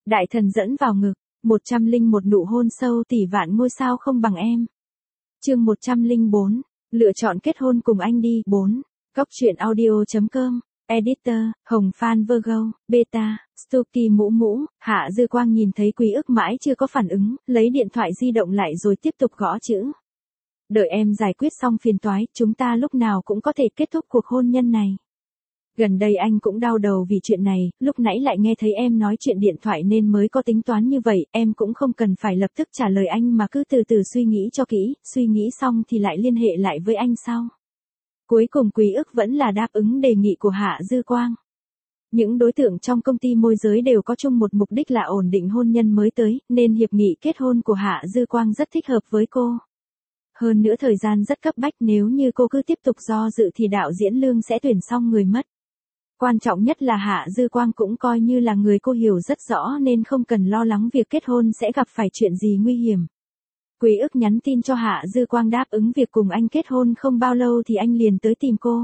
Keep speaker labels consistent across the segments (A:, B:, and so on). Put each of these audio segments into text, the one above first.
A: Đại thần dẫn vào ngực, 101 nụ hôn sâu tỷ vạn ngôi sao không bằng em. Chương 104, lựa chọn kết hôn cùng anh đi. 4. Cóc truyện audio.com. Editor, Hồng Phan Virgo, Beta, Stucky mũ mũ. Hạ Dư Quang nhìn thấy Quý Ức mãi chưa có phản ứng, lấy điện thoại di động lại rồi tiếp tục gõ chữ. Đợi em giải quyết xong phiền toái, chúng ta lúc nào cũng có thể kết thúc cuộc hôn nhân này. Gần đây anh cũng đau đầu vì chuyện này, lúc nãy lại nghe thấy em nói chuyện điện thoại nên mới có tính toán như vậy, em cũng không cần phải lập tức trả lời anh mà cứ từ từ suy nghĩ cho kỹ, suy nghĩ xong thì lại liên hệ lại với anh sau. Cuối cùng Quý Ức vẫn là đáp ứng đề nghị của Hạ Dư Quang. Những đối tượng trong công ty môi giới đều có chung một mục đích là ổn định hôn nhân mới tới, nên hiệp nghị kết hôn của Hạ Dư Quang rất thích hợp với cô. Hơn nữa thời gian rất cấp bách, nếu như cô cứ tiếp tục do dự thì đạo diễn Lương sẽ tuyển xong người mất. Quan trọng nhất là Hạ Dư Quang cũng coi như là người cô hiểu rất rõ nên không cần lo lắng việc kết hôn sẽ gặp phải chuyện gì nguy hiểm. Quý Ức nhắn tin cho Hạ Dư Quang đáp ứng việc cùng anh kết hôn không bao lâu thì anh liền tới tìm cô.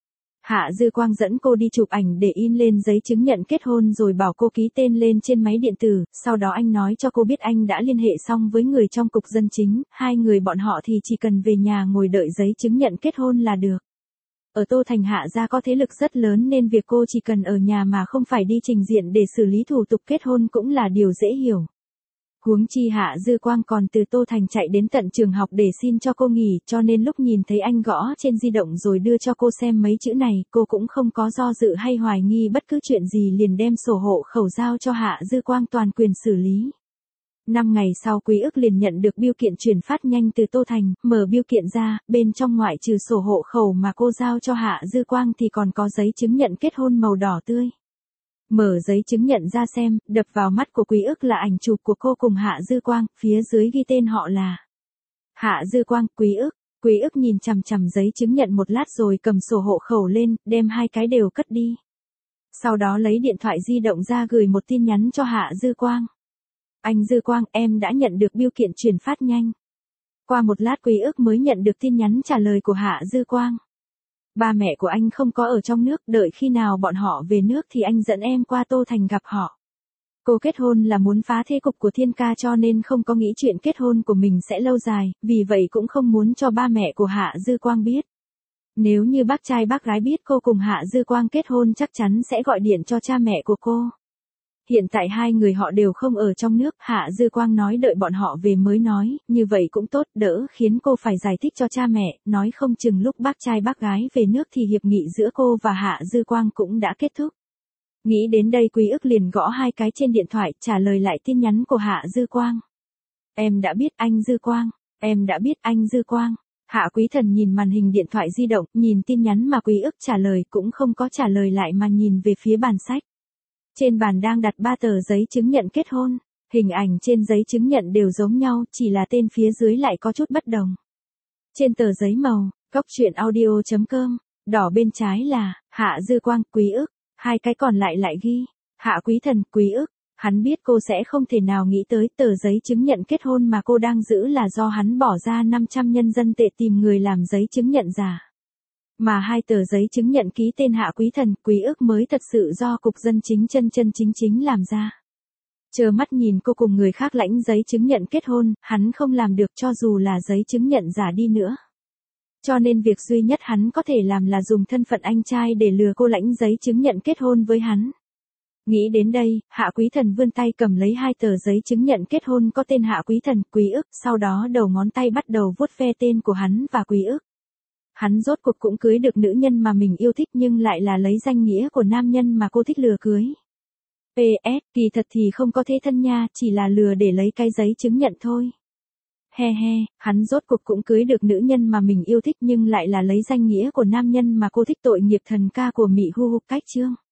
A: Hạ Dư Quang dẫn cô đi chụp ảnh để in lên giấy chứng nhận kết hôn rồi bảo cô ký tên lên trên máy điện tử, sau đó anh nói cho cô biết anh đã liên hệ xong với người trong cục dân chính, hai người bọn họ thì chỉ cần về nhà ngồi đợi giấy chứng nhận kết hôn là được. Ở Tô Thành Hạ gia có thế lực rất lớn nên việc cô chỉ cần ở nhà mà không phải đi trình diện để xử lý thủ tục kết hôn cũng là điều dễ hiểu. Huống chi Hạ Dư Quang còn từ Tô Thành chạy đến tận trường học để xin cho cô nghỉ, cho nên lúc nhìn thấy anh gõ trên di động rồi đưa cho cô xem mấy chữ này, cô cũng không có do dự hay hoài nghi bất cứ chuyện gì, liền đem sổ hộ khẩu giao cho Hạ Dư Quang toàn quyền xử lý. 5 ngày sau Quý Ức liền nhận được bưu kiện chuyển phát nhanh từ Tô Thành, mở bưu kiện ra, bên trong ngoại trừ sổ hộ khẩu mà cô giao cho Hạ Dư Quang thì còn có giấy chứng nhận kết hôn màu đỏ tươi. Mở giấy chứng nhận ra xem, đập vào mắt của Quý Ức là ảnh chụp của cô cùng Hạ Dư Quang, phía dưới ghi tên họ là Hạ Dư Quang. Quý Ức nhìn chằm chằm giấy chứng nhận một lát rồi cầm sổ hộ khẩu lên, đem hai cái đều cất đi. Sau đó lấy điện thoại di động ra gửi một tin nhắn cho Hạ Dư Quang. Anh Dư Quang, em đã nhận được bưu kiện chuyển phát nhanh. Qua một lát Quý Ức mới nhận được tin nhắn trả lời của Hạ Dư Quang. Ba mẹ của anh không có ở trong nước, đợi khi nào bọn họ về nước thì anh dẫn em qua Tô Thành gặp họ. Cô kết hôn là muốn phá thế cục của Thiên Ca cho nên không có nghĩ chuyện kết hôn của mình sẽ lâu dài, vì vậy cũng không muốn cho ba mẹ của Hạ Dư Quang biết. Nếu như bác trai bác gái biết cô cùng Hạ Dư Quang kết hôn chắc chắn sẽ gọi điện cho cha mẹ của cô. Hiện tại hai người họ đều không ở trong nước, Hạ Dư Quang nói đợi bọn họ về mới nói, như vậy cũng tốt, đỡ khiến cô phải giải thích cho cha mẹ, nói không chừng lúc bác trai bác gái về nước thì hiệp nghị giữa cô và Hạ Dư Quang cũng đã kết thúc. Nghĩ đến đây Quý Ức liền gõ hai cái trên điện thoại, trả lời lại tin nhắn của Hạ Dư Quang. Em đã biết anh Dư Quang, em đã biết anh Dư Quang. Hạ Quý Thần nhìn màn hình điện thoại di động, nhìn tin nhắn mà Quý Ức trả lời cũng không có trả lời lại mà nhìn về phía bàn sách. Trên bàn đang đặt 3 tờ giấy chứng nhận kết hôn, hình ảnh trên giấy chứng nhận đều giống nhau, chỉ là tên phía dưới lại có chút bất đồng. Trên tờ giấy màu, cóc truyện audio.com, đỏ bên trái là Hạ Dư Quang, Quý Ức, hai cái còn lại lại ghi Hạ Quý Thần, Quý Ức. Hắn biết cô sẽ không thể nào nghĩ tới tờ giấy chứng nhận kết hôn mà cô đang giữ là do hắn bỏ ra 500 nhân dân tệ tìm người làm giấy chứng nhận giả. Mà hai tờ giấy chứng nhận ký tên Hạ Quý Thần, Quý Ức mới thật sự do cục dân chính chân chính làm ra. Chờ mắt nhìn cô cùng người khác lãnh giấy chứng nhận kết hôn, hắn không làm được cho dù là giấy chứng nhận giả đi nữa. Cho nên việc duy nhất hắn có thể làm là dùng thân phận anh trai để lừa cô lãnh giấy chứng nhận kết hôn với hắn. Nghĩ đến đây, Hạ Quý Thần vươn tay cầm lấy hai tờ giấy chứng nhận kết hôn có tên Hạ Quý Thần, Quý Ức, sau đó đầu ngón tay bắt đầu vuốt ve tên của hắn và Quý Ức. Hắn rốt cuộc cũng cưới được nữ nhân mà mình yêu thích nhưng lại là lấy danh nghĩa của nam nhân mà cô thích lừa cưới. PS, kỳ thật thì không có thế thân nha, chỉ là lừa để lấy cái giấy chứng nhận thôi. He he, hắn rốt cuộc cũng cưới được nữ nhân mà mình yêu thích nhưng lại là lấy danh nghĩa của nam nhân mà cô thích. Tội nghiệp thần ca của Mỹ Hu cách chương.